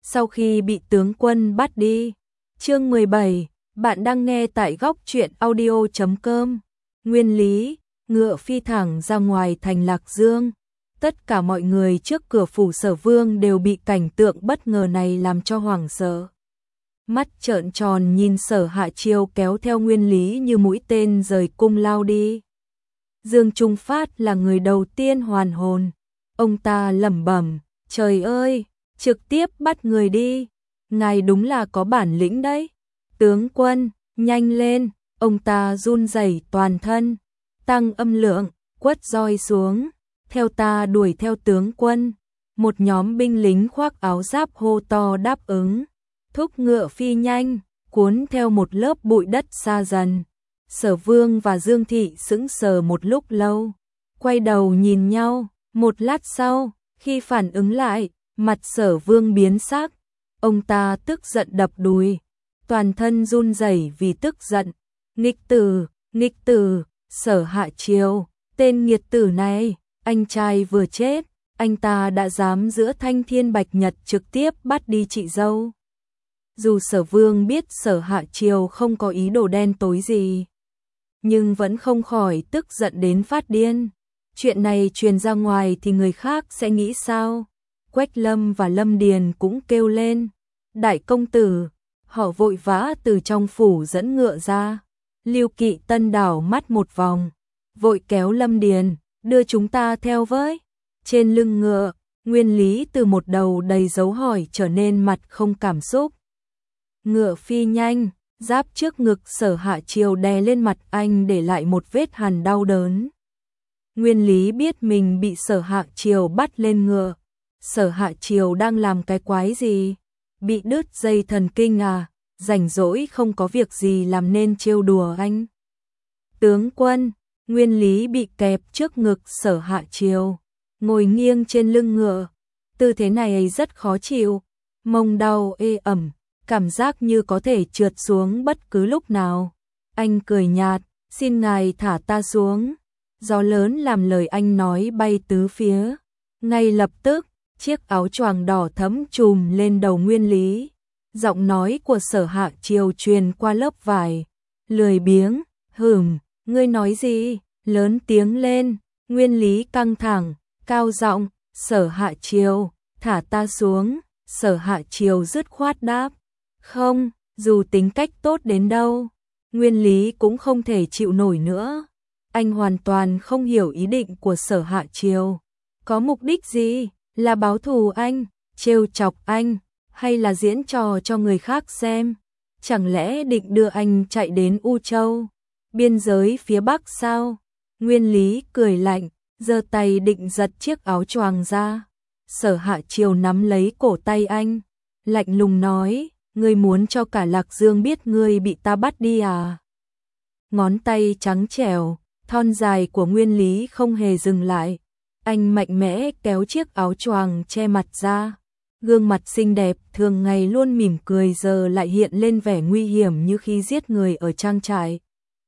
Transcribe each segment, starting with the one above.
sau khi bị tướng quân bắt đi. Chương 17, bạn đang nghe tại góc truyện audio.com. Nguyên lý, ngựa phi thẳng ra ngoài thành Lạc Dương. Tất cả mọi người trước cửa phủ Sở Vương đều bị cảnh tượng bất ngờ này làm cho hoảng sợ. Mắt trợn tròn nhìn Sở Hạ Chiêu kéo theo Nguyên Lý như mũi tên rời cung lao đi. Dương Trung Phát là người đầu tiên hoàn hồn. Ông ta lẩm bẩm, trời ơi, trực tiếp bắt người đi. Ngài đúng là có bản lĩnh đấy. Tướng quân, nhanh lên, ông ta run rẩy toàn thân. Tăng âm lượng, quất roi xuống. Theo ta đuổi theo tướng quân. Một nhóm binh lính khoác áo giáp hô to đáp ứng. Thúc ngựa phi nhanh, cuốn theo một lớp bụi đất xa dần. Sở Vương và Dương Thị sững sờ một lúc lâu, quay đầu nhìn nhau. Một lát sau, khi phản ứng lại, mặt Sở Vương biến sắc. Ông ta tức giận đập đùi, toàn thân run rẩy vì tức giận. Nghịch tử, Sở Hạ Chiêu, tên nghiệt tử này, anh trai vừa chết, anh ta đã dám giữa thanh thiên bạch nhật trực tiếp bắt đi chị dâu. Dù Sở Vương biết Sở Hạ Chiêu không có ý đồ đen tối gì, nhưng vẫn không khỏi tức giận đến phát điên. Chuyện này truyền ra ngoài thì người khác sẽ nghĩ sao? Quách Lâm và Lâm Điền cũng kêu lên. Đại công tử, họ vội vã từ trong phủ dẫn ngựa ra. Lưu Kỵ Tân đảo mắt một vòng, vội kéo Lâm Điền, đưa chúng ta theo với. Trên lưng ngựa, Nguyên Lý từ một đầu đầy dấu hỏi trở nên mặt không cảm xúc. Ngựa phi nhanh, giáp trước ngực Sở Hạ Chiêu đè lên mặt anh để lại một vết hằn đau đớn. Nguyên Lý biết mình bị Sở Hạ Chiêu bắt lên ngựa. Sở Hạ Chiêu đang làm cái quái gì? Bị đứt dây thần kinh à? Rảnh rỗi không có việc gì làm nên trêu đùa anh. Tướng quân, Nguyên Lý bị kẹp trước ngực Sở Hạ Chiêu, ngồi nghiêng trên lưng ngựa. Tư thế này rất khó chịu, mông đau ê ẩm, cảm giác như có thể trượt xuống bất cứ lúc nào. Anh cười nhạt, xin ngài thả ta xuống. Gió lớn làm lời anh nói bay tứ phía. Ngay lập tức, chiếc áo choàng đỏ thẫm trùm lên đầu Nguyên Lý. Giọng nói của Sở Hạ Chiêu truyền qua lớp vải. Lười biếng, ngươi nói gì? Lớn tiếng lên. Nguyên Lý căng thẳng, cao giọng, Sở Hạ Chiêu, thả ta xuống. Sở Hạ Chiêu dứt khoát đáp. Không, dù tính cách tốt đến đâu, Nguyên Lý cũng không thể chịu nổi nữa. Anh hoàn toàn không hiểu ý định của Sở Hạ Chiêu. Có mục đích gì? Là báo thù anh, trêu chọc anh, hay là diễn trò cho người khác xem? Chẳng lẽ định đưa anh chạy đến U Châu, biên giới phía Bắc sao? Nguyên Lý cười lạnh, giơ tay định giật chiếc áo choàng ra. Sở Hạ Chiêu nắm lấy cổ tay anh, lạnh lùng nói, ngươi muốn cho cả Lạc Dương biết ngươi bị ta bắt đi à? Ngón tay trắng trẻo, thon dài của Nguyên Lý không hề dừng lại. Anh mạnh mẽ kéo chiếc áo choàng che mặt ra. Gương mặt xinh đẹp thường ngày luôn mỉm cười giờ lại hiện lên vẻ nguy hiểm như khi giết người ở trang trại.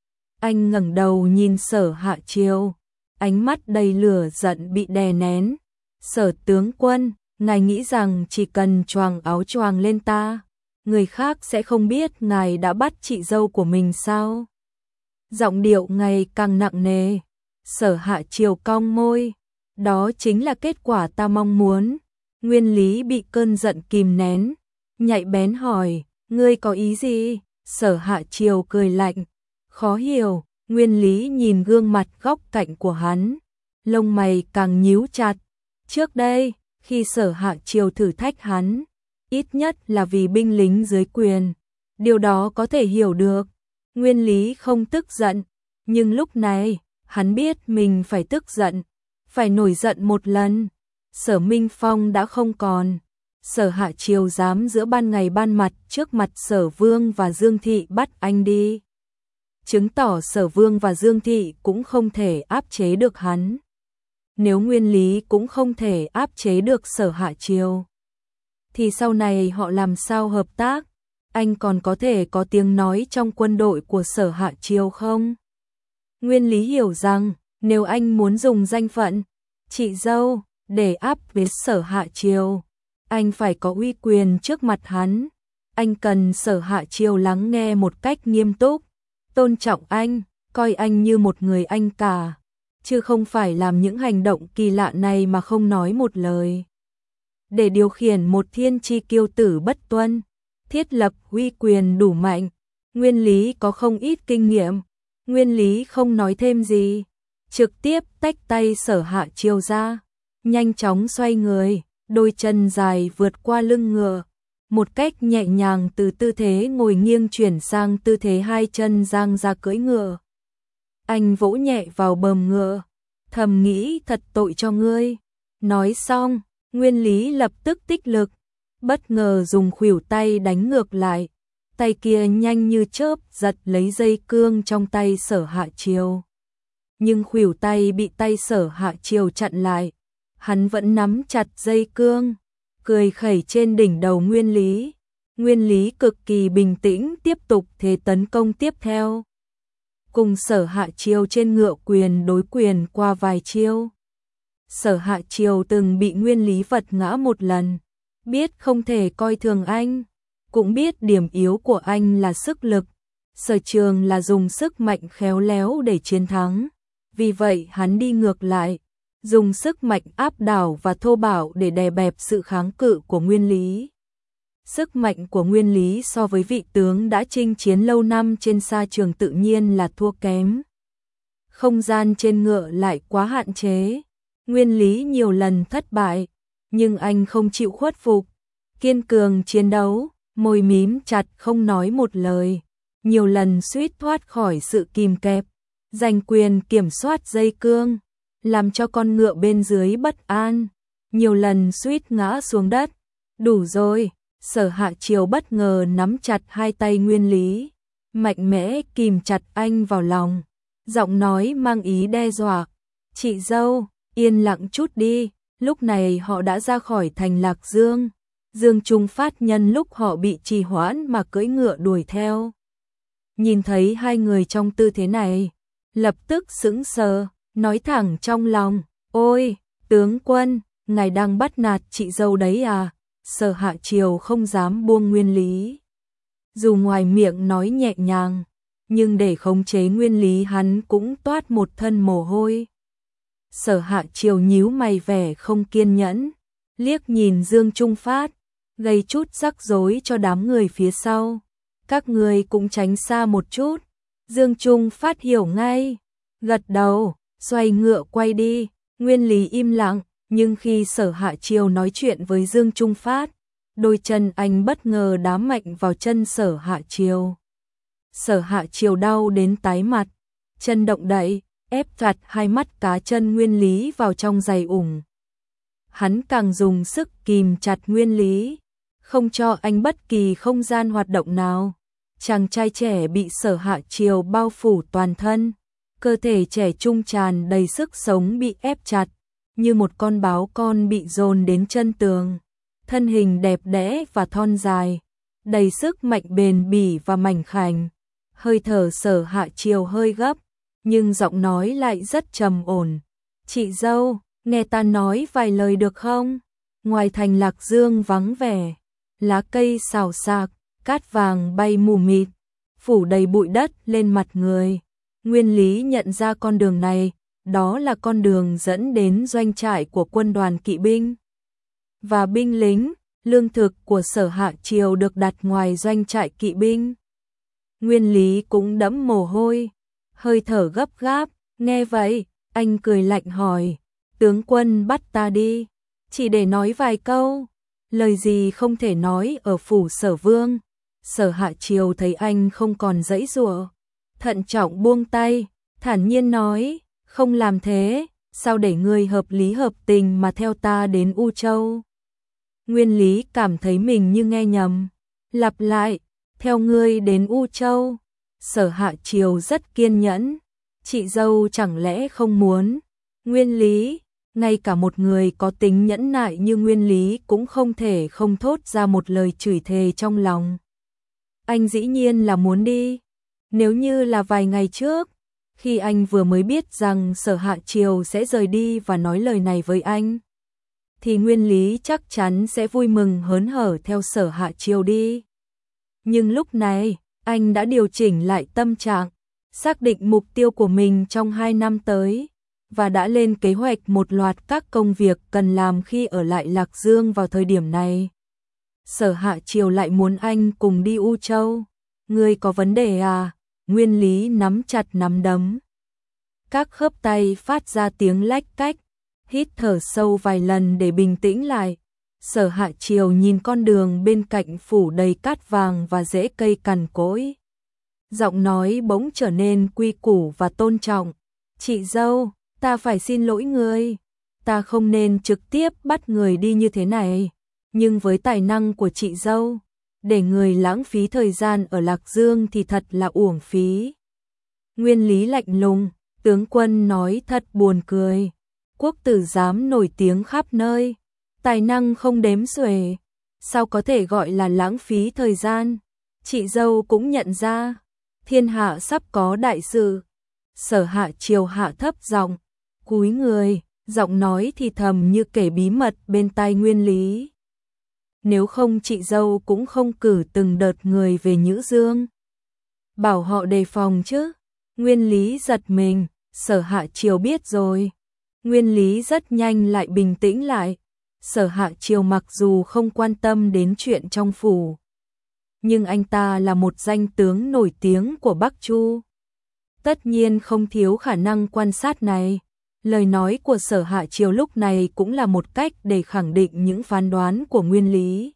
Anh ngẩng đầu nhìn Sở Hạ Chiêu, ánh mắt đầy lửa giận bị đè nén. Sở tướng quân, ngài nghĩ rằng chỉ cần choàng áo choàng lên ta, người khác sẽ không biết ngài đã bắt chị dâu của mình sao? Giọng điệu ngày càng nặng nề. Sở Hạ Chiêu cong môi. Đó chính là kết quả ta mong muốn. Nguyên Lý bị cơn giận kìm nén, nhạy bén hỏi, ngươi có ý gì? Sở Hạ Chiêu cười lạnh, khó hiểu. Nguyên Lý nhìn gương mặt góc cạnh của hắn, lông mày càng nhíu chặt. Trước đây, khi Sở Hạ Chiêu thử thách hắn, ít nhất là vì binh lính dưới quyền, điều đó có thể hiểu được. Nguyên Lý không tức giận, nhưng lúc này, hắn biết mình phải tức giận, phải nổi giận một lần. Sở Minh Phong đã không còn. Sở Hạ Chiêu dám giữa ban ngày ban mặt trước mặt Sở Vương và Dương Thị bắt anh đi, chứng tỏ Sở Vương và Dương Thị cũng không thể áp chế được hắn. Nếu Nguyên Lý cũng không thể áp chế được Sở Hạ Chiêu, thì sau này họ làm sao hợp tác? Anh còn có thể có tiếng nói trong quân đội của Sở Hạ Chiêu không? Nguyên Lý hiểu rằng, nếu anh muốn dùng danh phận chị dâu để áp với Sở Hạ Chiêu, anh phải có uy quyền trước mặt hắn. Anh cần Sở Hạ Chiêu lắng nghe một cách nghiêm túc, tôn trọng anh, coi anh như một người anh cả, chứ không phải làm những hành động kỳ lạ này mà không nói một lời. Để điều khiển một thiên chi kiêu tử bất tuân, thiết lập uy quyền đủ mạnh, Nguyên Lý có không ít kinh nghiệm. Nguyên Lý không nói thêm gì, trực tiếp tách tay Sở Hạ Chiêu ra, nhanh chóng xoay người, đôi chân dài vượt qua lưng ngựa, một cách nhẹ nhàng từ tư thế ngồi nghiêng chuyển sang tư thế hai chân dang ra cưỡi ngựa. Anh vỗ nhẹ vào bờm ngựa, thầm nghĩ thật tội cho ngươi. Nói xong, Nguyên Lý lập tức tích lực, bất ngờ dùng khuỷu tay đánh ngược lại, tay kia nhanh như chớp giật lấy dây cương trong tay Sở Hạ Chiêu. Nhưng khuỷu tay bị tay Sở Hạ Chiêu chặn lại, hắn vẫn nắm chặt dây cương, cười khẩy trên đỉnh đầu Nguyên Lý. Nguyên Lý cực kỳ bình tĩnh tiếp tục thế tấn công tiếp theo. Cùng Sở Hạ Chiêu trên ngựa quyền đối quyền qua vài chiêu. Sở Hạ Chiêu từng bị Nguyên Lý vật ngã một lần, biết không thể coi thường anh, cũng biết điểm yếu của anh là sức lực, sở trường là dùng sức mạnh khéo léo để chiến thắng. Vì vậy hắn đi ngược lại, dùng sức mạnh áp đảo và thô bạo để đè bẹp sự kháng cự của Nguyên Lý. Sức mạnh của Nguyên Lý so với vị tướng đã chinh chiến lâu năm trên sa trường tự nhiên là thua kém. Không gian trên ngựa lại quá hạn chế. Nguyên Lý nhiều lần thất bại, nhưng anh không chịu khuất phục, kiên cường chiến đấu, môi mím chặt không nói một lời, nhiều lần suýt thoát khỏi sự kìm kẹp, giành quyền kiểm soát dây cương, làm cho con ngựa bên dưới bất an, nhiều lần suýt ngã xuống đất. Đủ rồi, Sở Hạ Chiêu bất ngờ nắm chặt hai tay Nguyên Lý, mạnh mẽ kìm chặt anh vào lòng, giọng nói mang ý đe dọa. Chị dâu, yên lặng chút đi. Lúc này họ đã ra khỏi thành Lạc Dương. Dương Trung Phát nhân lúc họ bị trì hoãn mà cưỡi ngựa đuổi theo. Nhìn thấy hai người trong tư thế này, lập tức sững sờ, nói thẳng trong lòng, ôi, tướng quân, ngài đang bắt nạt chị dâu đấy à? Sở Hạ Chiêu không dám buông Nguyên Lý. Dù ngoài miệng nói nhẹ nhàng, nhưng để khống chế Nguyên Lý hắn cũng toát một thân mồ hôi. Sở Hạ Chiêu nhíu mày vẻ không kiên nhẫn, liếc nhìn Dương Trung Phát, gây chút rắc rối cho đám người phía sau. Các người cũng tránh xa một chút. Dương Trung Phát hiểu ngay, gật đầu, xoay ngựa quay đi. Nguyên Lý im lặng, nhưng khi Sở Hạ Chiêu nói chuyện với Dương Trung Phát, đôi chân anh bất ngờ đá mạnh vào chân Sở Hạ Chiêu. Sở Hạ Chiêu đau đến tái mặt, chân động đậy, ép chặt hai mắt cá chân Nguyên Lý vào trong giày ủng. Hắn càng dùng sức kìm chặt Nguyên Lý, không cho anh bất kỳ không gian hoạt động nào. Chàng trai trẻ bị Sở Hạ Chiêu bao phủ toàn thân, cơ thể trẻ trung tràn đầy sức sống bị ép chặt, như một con báo con bị dồn đến chân tường. Thân hình đẹp đẽ và thon dài, đầy sức mạnh bền bỉ và mảnh khảnh. Hơi thở Sở Hạ Chiêu hơi gấp, nhưng giọng nói lại rất trầm ổn. Chị dâu, nghe ta nói vài lời được không? Ngoài thành Lạc Dương vắng vẻ, lá cây xào xạc, cát vàng bay mù mịt, phủ đầy bụi đất lên mặt người. Nguyên Lý nhận ra con đường này, đó là con đường dẫn đến doanh trại của quân đoàn kỵ binh và binh lính. Lương thực của Sở Hạ Chiêu được đặt ngoài doanh trại kỵ binh. Nguyên Lý cũng đẫm mồ hôi, hơi thở gấp gáp. Nghe vậy, anh cười lạnh hỏi, tướng quân bắt ta đi, chỉ để nói vài câu, lời gì không thể nói ở phủ Sở Vương. Sở Hạ Chiêu thấy anh không còn giãy giụa, thận trọng buông tay, thản nhiên nói, không làm thế, sao để ngươi hợp lý hợp tình mà theo ta đến U Châu? Nguyên Lý cảm thấy mình như nghe nhầm, lặp lại, theo ngươi đến U Châu. Sở Hạ Chiêu rất kiên nhẫn, chị dâu chẳng lẽ không muốn? Nguyên Lý, ngay cả một người có tính nhẫn nại như Nguyên Lý cũng không thể không thốt ra một lời chửi thề trong lòng. Anh dĩ nhiên là muốn đi. Nếu như là vài ngày trước, khi anh vừa mới biết rằng Sở Hạ Chiêu sẽ rời đi và nói lời này với anh, thì Nguyên Lý chắc chắn sẽ vui mừng hớn hở theo Sở Hạ Chiêu đi. Nhưng lúc này, anh đã điều chỉnh lại tâm trạng, xác định mục tiêu của mình trong 2 năm tới, và đã lên kế hoạch một loạt các công việc cần làm khi ở lại Lạc Dương vào thời điểm này. Sở Hạ Chiêu lại muốn anh cùng đi U Châu. Ngươi có vấn đề à? Nguyên Lý nắm chặt nắm đấm. Các khớp tay phát ra tiếng lách cách, hít thở sâu vài lần để bình tĩnh lại. Sở Hạ Chiêu nhìn con đường bên cạnh phủ đầy cát vàng và rễ cây cằn cỗi. Giọng nói bỗng trở nên quy củ và tôn trọng. Chị dâu, ta phải xin lỗi ngươi. Ta không nên trực tiếp bắt người đi như thế này. Nhưng với tài năng của chị dâu, để người lãng phí thời gian ở Lạc Dương thì thật là uổng phí. Nguyên Lý lạnh lùng, tướng quân nói thật buồn cười. Quốc tử giám nổi tiếng khắp nơi, tài năng không đếm xuể, sao có thể gọi là lãng phí thời gian? Chị dâu cũng nhận ra, thiên hạ sắp có đại sự. Sở Hạ Chiêu hạ thấp giọng, cúi người, giọng nói thì thầm như kể bí mật bên tai Nguyên Lý. Nếu không chị dâu cũng không cử từng đợt người về Nhữ Dương. Bảo họ đề phòng chứ. Nguyên Lý giật mình, Sở Hạ Chiêu biết rồi. Nguyên Lý rất nhanh lại bình tĩnh lại. Sở Hạ Chiêu mặc dù không quan tâm đến chuyện trong phủ, nhưng anh ta là một danh tướng nổi tiếng của Bắc Chu. Tất nhiên không thiếu khả năng quan sát này. Lời nói của Sở Hạ Chiêu lúc này cũng là một cách để khẳng định những phán đoán của Nguyên Lý.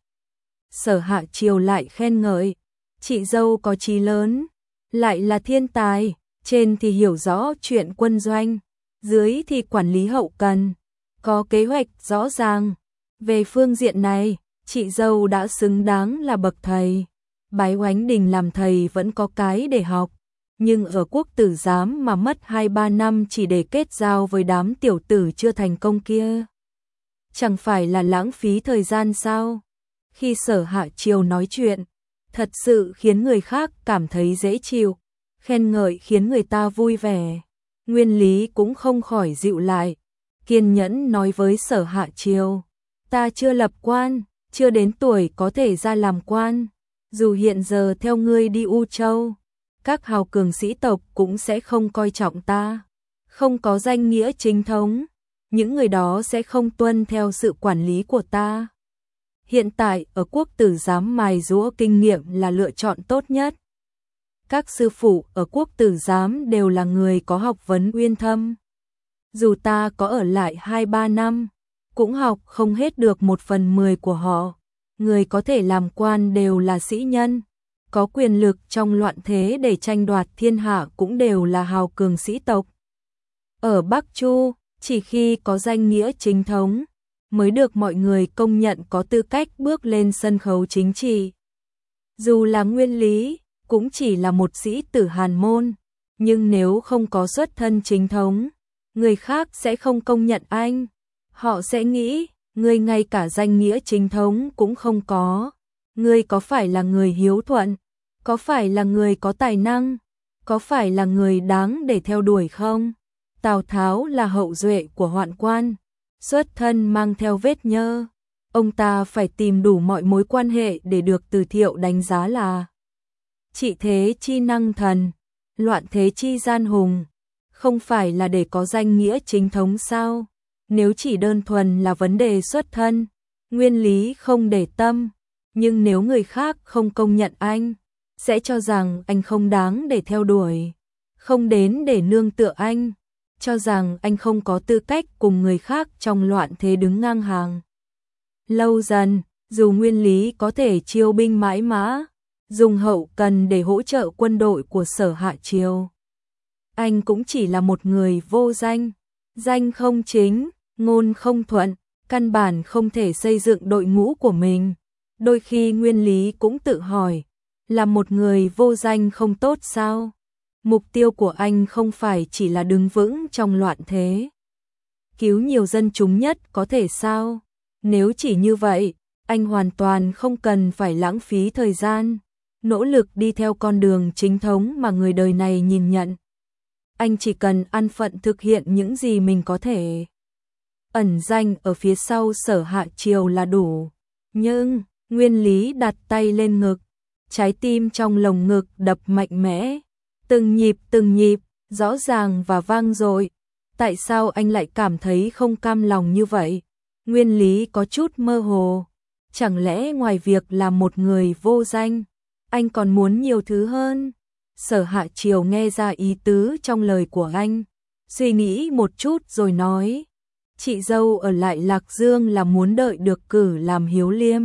Sở Hạ Chiêu lại khen ngợi, chị dâu có trí lớn, lại là thiên tài, trên thì hiểu rõ chuyện quân doanh, dưới thì quản lý hậu cần, có kế hoạch rõ ràng. Về phương diện này, chị dâu đã xứng đáng là bậc thầy. Bái Oánh Đình làm thầy vẫn có cái để học, nhưng ở Quốc tử giám mà mất 2-3 năm chỉ để kết giao với đám tiểu tử chưa thành công kia, chẳng phải là lãng phí thời gian sao? Khi Sở Hạ Chiêu nói chuyện, thật sự khiến người khác cảm thấy dễ chịu, khen ngợi khiến người ta vui vẻ. Nguyên Lý cũng không khỏi dịu lại, kiên nhẫn nói với Sở Hạ Chiêu, ta chưa lập quan, chưa đến tuổi có thể ra làm quan, dù hiện giờ theo ngươi đi U Châu, các hào cường sĩ tộc cũng sẽ không coi trọng ta, không có danh nghĩa chính thống, những người đó sẽ không tuân theo sự quản lý của ta. Hiện tại ở Quốc tử giám mài giũa kinh nghiệm là lựa chọn tốt nhất. Các sư phụ ở Quốc tử giám đều là người có học vấn uyên thâm. Dù ta có ở lại 2-3 năm, cũng học không hết được 1/10 của họ. Người có thể làm quan đều là sĩ nhân, có quyền lực trong loạn thế để tranh đoạt thiên hạ cũng đều là hào cường sĩ tộc. Ở Bắc Chu, chỉ khi có danh nghĩa chính thống, mới được mọi người công nhận có tư cách bước lên sân khấu chính trị. Dù là Nguyên Lý, cũng chỉ là một sĩ tử hàn môn, nhưng nếu không có xuất thân chính thống, người khác sẽ không công nhận anh. Họ sẽ nghĩ, ngươi ngay cả danh nghĩa chính thống cũng không có. Ngươi có phải là người hiếu thuận? Có phải là người có tài năng? Có phải là người đáng để theo đuổi không? Tào Tháo là hậu duệ của Hoạn Quan, xuất thân mang theo vết nhơ. Ông ta phải tìm đủ mọi mối quan hệ để được Từ Thiệu đánh giá là trị thế chi năng thần, loạn thế chi gian hùng. Không phải là để có danh nghĩa chính thống sao? Nếu chỉ đơn thuần là vấn đề xuất thân, Nguyên Lý không để tâm. Nhưng nếu người khác không công nhận anh, sẽ cho rằng anh không đáng để theo đuổi, không đến để nương tựa anh, cho rằng anh không có tư cách cùng người khác trong loạn thế đứng ngang hàng. Lâu dần, dù Nguyên Lý có thể chiêu binh mãi mã, dùng hậu cần để hỗ trợ quân đội của Sở Hạ Chiêu, anh cũng chỉ là một người vô danh, danh không chính, ngôn không thuận, căn bản không thể xây dựng đội ngũ của mình. Đôi khi Nguyên Lý cũng tự hỏi, là một người vô danh không tốt sao? Mục tiêu của anh không phải chỉ là đứng vững trong loạn thế, cứu nhiều dân chúng nhất có thể sao? Nếu chỉ như vậy, anh hoàn toàn không cần phải lãng phí thời gian, nỗ lực đi theo con đường chính thống mà người đời này nhìn nhận. Anh chỉ cần an phận thực hiện những gì mình có thể. ẩn danh ở phía sau Sở Hạ Triều là đủ. Nhưng, Nguyên Lý đặt tay lên ngực, trái tim trong lồng ngực đập mạnh mẽ, từng nhịp, rõ ràng và vang dội. Tại sao anh lại cảm thấy không cam lòng như vậy? Nguyên Lý có chút mơ hồ. Chẳng lẽ ngoài việc là một người vô danh, anh còn muốn nhiều thứ hơn? Sở Hạ Triều nghe ra ý tứ trong lời của anh, suy nghĩ một chút rồi nói, chị dâu ở lại Lạc Dương là muốn đợi được cử làm hiếu liêm.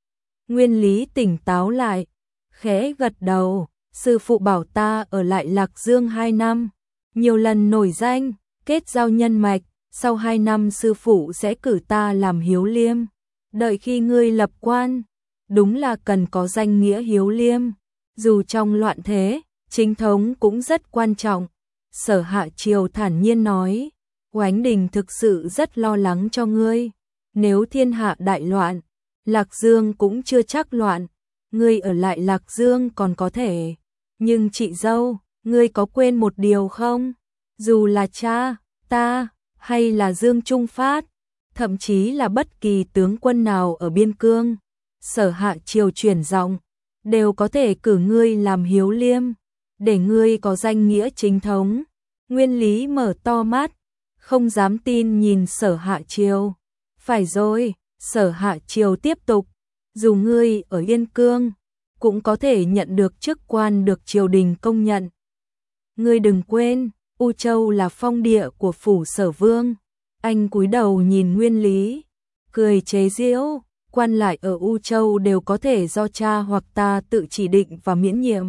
Nguyên Lý tỉnh táo lại, khẽ gật đầu, sư phụ bảo ta ở lại Lạc Dương 2 năm, nhiều lần nổi danh, kết giao nhân mạch, sau 2 năm sư phụ sẽ cử ta làm hiếu liêm. Đợi khi ngươi lập quan, đúng là cần có danh nghĩa hiếu liêm, dù trong loạn thế, chính thống cũng rất quan trọng. Sở Hạ Triều thản nhiên nói, Oánh Đình thực sự rất lo lắng cho ngươi, nếu thiên hạ đại loạn, Lạc Dương cũng chưa chắc loạn, ngươi ở lại Lạc Dương còn có thể, nhưng chị dâu, ngươi có quên một điều không? Dù là cha, ta, hay là Dương Trung Phát, thậm chí là bất kỳ tướng quân nào ở biên cương, Sở Hạ Triều chuyển giọng, đều có thể cử ngươi làm hiếu liêm, để ngươi có danh nghĩa chính thống. Nguyên Lý mở to mắt, không dám tin nhìn Sở Hạ Triều. Phải rồi, Sở Hạ Triều tiếp tục, dù ngươi ở Yên Cương, cũng có thể nhận được chức quan được triều đình công nhận. Ngươi đừng quên, U Châu là phong địa của phủ Sở Vương. Anh cúi đầu nhìn Nguyên Lý, cười chế giễu, quan lại ở U Châu đều có thể do cha hoặc ta tự chỉ định và miễn nhiệm.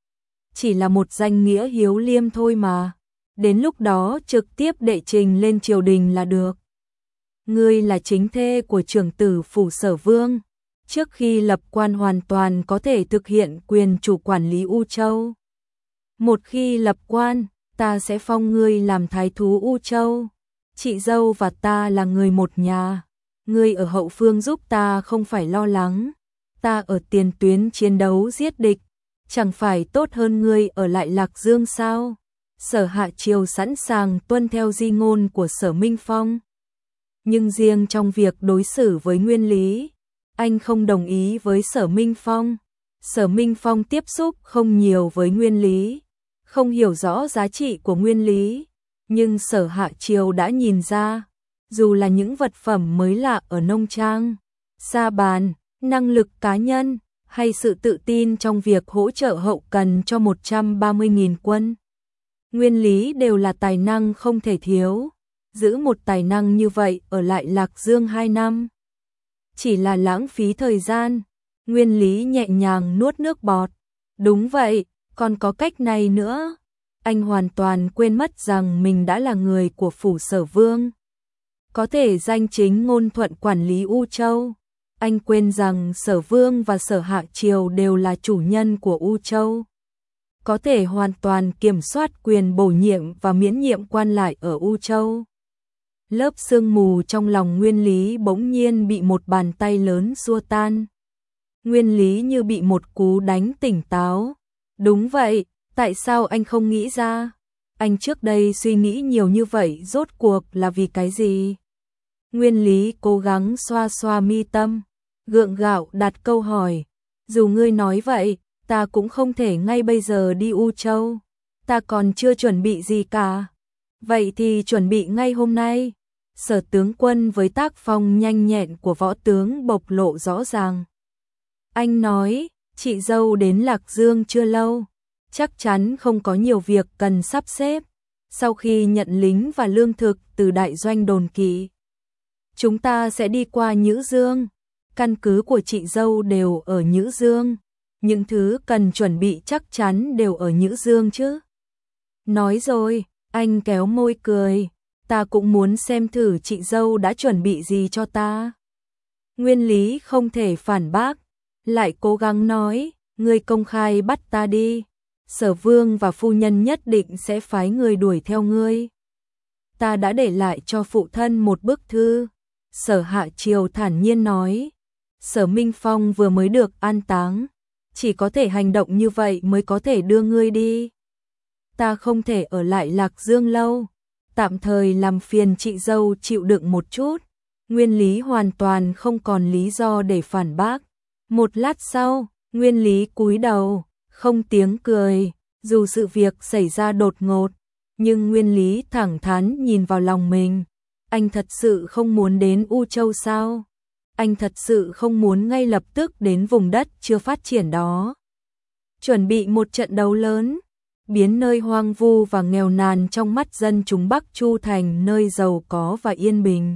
Chỉ là một danh nghĩa hiếu liêm thôi mà, đến lúc đó trực tiếp đệ trình lên triều đình là được. Ngươi là chính thê của trưởng tử phủ Sở Vương, trước khi lập quan hoàn toàn có thể thực hiện quyền chủ quản lý U Châu. Một khi lập quan, ta sẽ phong ngươi làm thái thú U Châu. Chị dâu và ta là người một nhà, ngươi ở hậu phương giúp ta không phải lo lắng, ta ở tiền tuyến chiến đấu giết địch, chẳng phải tốt hơn ngươi ở lại Lạc Dương sao? Sở Hạ Triều sẵn sàng tuân theo di ngôn của Sở Minh Phong. Nhưng riêng trong việc đối xử với Nguyên Lý, anh không đồng ý với Sở Minh Phong. Sở Minh Phong tiếp xúc không nhiều với Nguyên Lý, không hiểu rõ giá trị của Nguyên Lý, nhưng Sở Hạ Triều đã nhìn ra, dù là những vật phẩm mới lạ ở nông trang, sa bàn, năng lực cá nhân, hay sự tự tin trong việc hỗ trợ hậu cần cho 130.000 quân. Nguyên Lý đều là tài năng không thể thiếu, giữ một tài năng như vậy ở lại Lạc Dương 2 năm. Chỉ là lãng phí thời gian, Nguyên Lý nhẹ nhàng nuốt nước bọt. Đúng vậy, còn có cách này nữa. Anh hoàn toàn quên mất rằng mình đã là người của phủ Sở Vương, có thể danh chính ngôn thuận quản lý U Châu. Anh quên rằng Sở Vương và Sở Hạ Triều đều là chủ nhân của U Châu, có thể hoàn toàn kiểm soát quyền bổ nhiệm và miễn nhiệm quan lại ở U Châu. Lớp sương mù trong lòng Nguyên Lý bỗng nhiên bị một bàn tay lớn xua tan. Nguyên Lý như bị một cú đánh tỉnh táo. Đúng vậy, tại sao anh không nghĩ ra? Anh trước đây suy nghĩ nhiều như vậy rốt cuộc là vì cái gì? Nguyên Lý cố gắng xoa xoa mi tâm, gượng gạo đặt câu hỏi. Dù ngươi nói vậy, ta cũng không thể ngay bây giờ đi U Châu. Ta còn chưa chuẩn bị gì cả. Vậy thì chuẩn bị ngay hôm nay. Sở tướng quân với tác phong nhanh nhẹn của võ tướng bộc lộ rõ ràng. Anh nói, chị dâu đến Lạc Dương chưa lâu, chắc chắn không có nhiều việc cần sắp xếp. Sau khi nhận lính và lương thực từ đại doanh đồn kỵ, chúng ta sẽ đi qua Nhữ Dương. Căn cứ của chị dâu đều ở Nhữ Dương, những thứ cần chuẩn bị chắc chắn đều ở Nhữ Dương chứ. Nói rồi, anh kéo môi cười, ta cũng muốn xem thử chị dâu đã chuẩn bị gì cho ta. Nguyên Lý không thể phản bác, lại cố gắng nói, ngươi công khai bắt ta đi, Sở Vương và phu nhân nhất định sẽ phái người đuổi theo ngươi. Ta đã để lại cho phụ thân một bức thư. Sở Hạ Triều thản nhiên nói, Sở Minh Phong vừa mới được an táng, chỉ có thể hành động như vậy mới có thể đưa ngươi đi. Ta không thể ở lại Lạc Dương lâu, tạm thời làm phiền chị dâu chịu đựng một chút. Nguyên Lý hoàn toàn không còn lý do để phản bác. Một lát sau, Nguyên Lý cúi đầu, không tiếng cười, dù sự việc xảy ra đột ngột, nhưng Nguyên Lý thẳng thắn nhìn vào lòng mình. Anh thật sự không muốn đến U Châu sao? Anh thật sự không muốn ngay lập tức đến vùng đất chưa phát triển đó. Chuẩn bị một trận đấu lớn, biến nơi hoang vu và nghèo nàn trong mắt dân chúng Bắc Chu thành nơi giàu có và yên bình.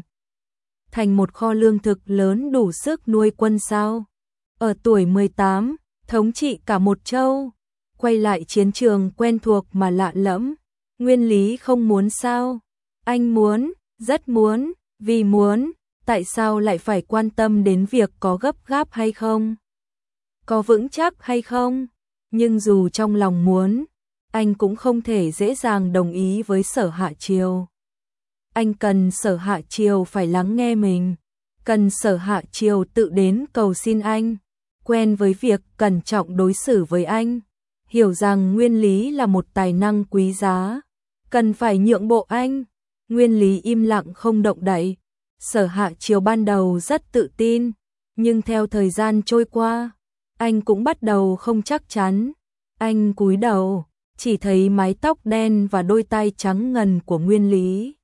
Thành một kho lương thực lớn đủ sức nuôi quân sao. Ở tuổi 18, thống trị cả một châu, quay lại chiến trường quen thuộc mà lạ lẫm. Nguyên Lý không muốn sao? Anh muốn, rất muốn, vì muốn, tại sao lại phải quan tâm đến việc có gấp gáp hay không? Có vững chắc hay không? Nhưng dù trong lòng muốn, anh cũng không thể dễ dàng đồng ý với Sở Hạ Triều. Anh cần Sở Hạ Triều phải lắng nghe mình, cần Sở Hạ Triều tự đến cầu xin anh, quen với việc cẩn trọng đối xử với anh, hiểu rằng Nguyên Lý là một tài năng quý giá, cần phải nhượng bộ anh. Nguyên Lý im lặng không động đậy. Sở Hạ Triều ban đầu rất tự tin, nhưng theo thời gian trôi qua, anh cũng bắt đầu không chắc chắn. Anh cúi đầu, chỉ thấy mái tóc đen và đôi tai trắng ngần của Nguyên Lý.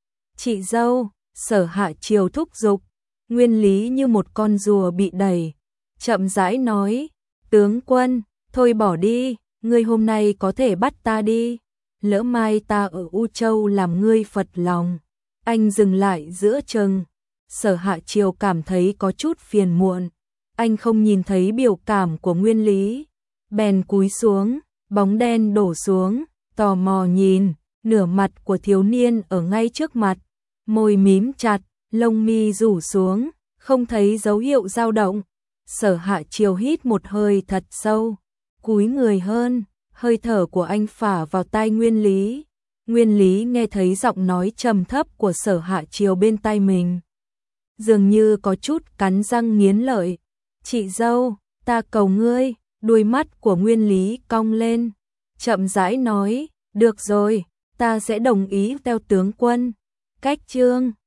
Chị dâu, Sở Hạ Triều thúc giục. Nguyên Lý như một con rùa bị đẩy, chậm rãi nói, tướng quân, thôi bỏ đi, ngươi hôm nay có thể bắt ta đi, lỡ mai ta ở U Châu làm ngươi phật lòng. Anh dừng lại giữa chừng. Sở Hạ Triều cảm thấy có chút phiền muộn. Anh không nhìn thấy biểu cảm của Nguyên Lý, bèn cúi xuống, bóng đen đổ xuống, tò mò nhìn, nửa mặt của thiếu niên ở ngay trước mặt, môi mím chặt, lông mi rủ xuống, không thấy dấu hiệu dao động. Sở Hạ Triều hít một hơi thật sâu, cúi người hơn, hơi thở của anh phả vào tai Nguyên Lý. Nguyên Lý nghe thấy giọng nói trầm thấp của Sở Hạ Triều bên tai mình, dường như có chút cắn răng nghiến lợi. Chị dâu, ta cầu ngươi. Đuôi mắt của Nguyên Lý cong lên, chậm rãi nói, được rồi, ta sẽ đồng ý theo tướng quân. Cách chương